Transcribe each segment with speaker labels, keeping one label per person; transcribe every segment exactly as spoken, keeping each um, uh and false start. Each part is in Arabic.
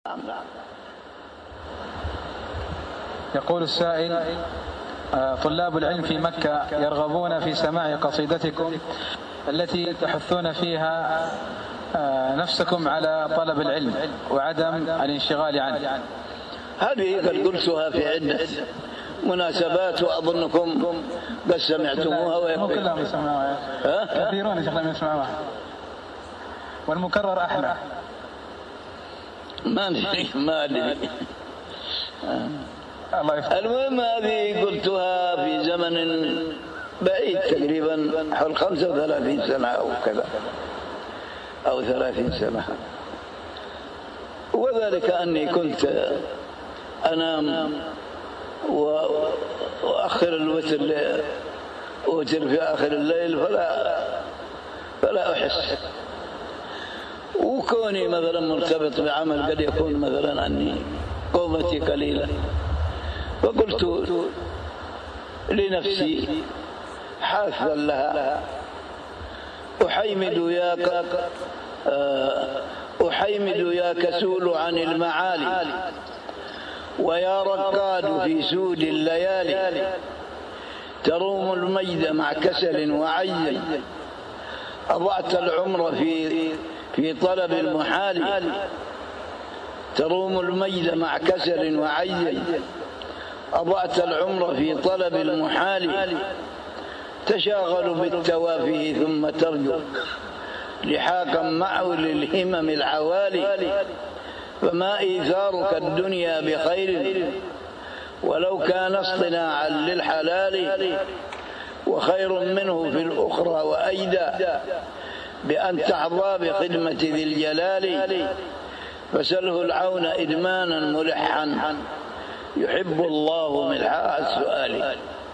Speaker 1: يقول السائل: طلاب العلم في مكة يرغبون في سماع قصيدتكم التي تحثون فيها نفسكم على طلب العلم وعدم الانشغال عنه.
Speaker 2: هذه قد قلتها في عدة مناسبات وأظنكم قد سمعتموها ويكفي.
Speaker 1: مو كلهم يسمعوها، كثيرون يا شيخ لم يسمعوها، والمكرر أحلى.
Speaker 2: ما أدري ما أدري المهم هذه قلتها في زمن بعيد تقريبا حول خمسة وثلاثين سنة أو كذا أو ثلاثين سنة، وذلك أني كنت أنام وأخر الوتر أوتر في آخر الليل فلا فلا أحس، وكوني مثلا مرتبط بعمل قد يكون مثلا عني قومتي قليلة، فقلت لنفسي حاثا لها: أحيمد ياك أحيمد يا كسول عن المعالي، ويا ركاد في سود الليالي، تروم المجد مع كسل وعي، أضعت العمر في في طلب المحال، تروم المجد مع كسل وعي، أضعت العمر في طلب المحال، تشاغل بالتوافه ثم ترجو لحاقا معه للهمم العوالي، فما إيثارك الدنيا بخير ولو كان اصطناعا للحلال، وخير منه في الأخرى وأيدى بأن تحظى بخدمة ذي الجلال، فسله العون إدمانا ملحا يحب الله ملحاء السؤال.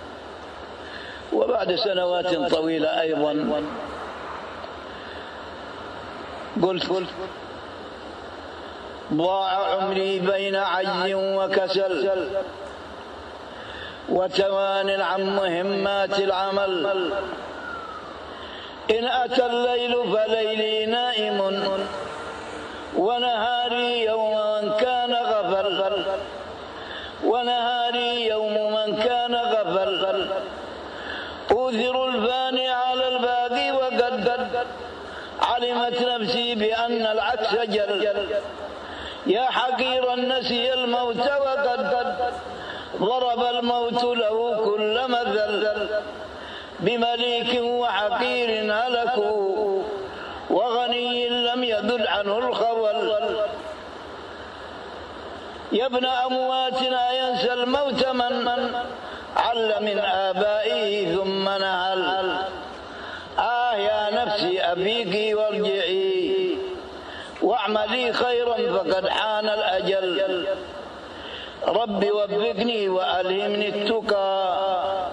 Speaker 2: وبعد سنوات طويلة أيضا قلت: ضاع عمري بين عجز وكسل وتوان عن مهمات العمل، إن أتى الليل فليلي نائم ونهاري يوم من كان غفل، ونهاري يوم من كان غفل، أوثر الفاني على الباقي وقد علمت نفسي بأن العكس جل، يا حقيرا نسي الموت وقد ضرب الموت له كل مثل، بمليك وحقير هلكوا وغني لم يذل عنه الخول، يا ابن أمواتنا ينسى الموت من عل من آبائه ثم نهل، آه يا نفسي أبيك وارجعي واعملي خيرا فقد حان الأجل، ربي وفقني وألهمني التقى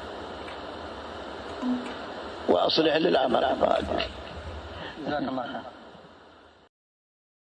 Speaker 2: وأصلح للعمل.
Speaker 1: جزاك الله خير.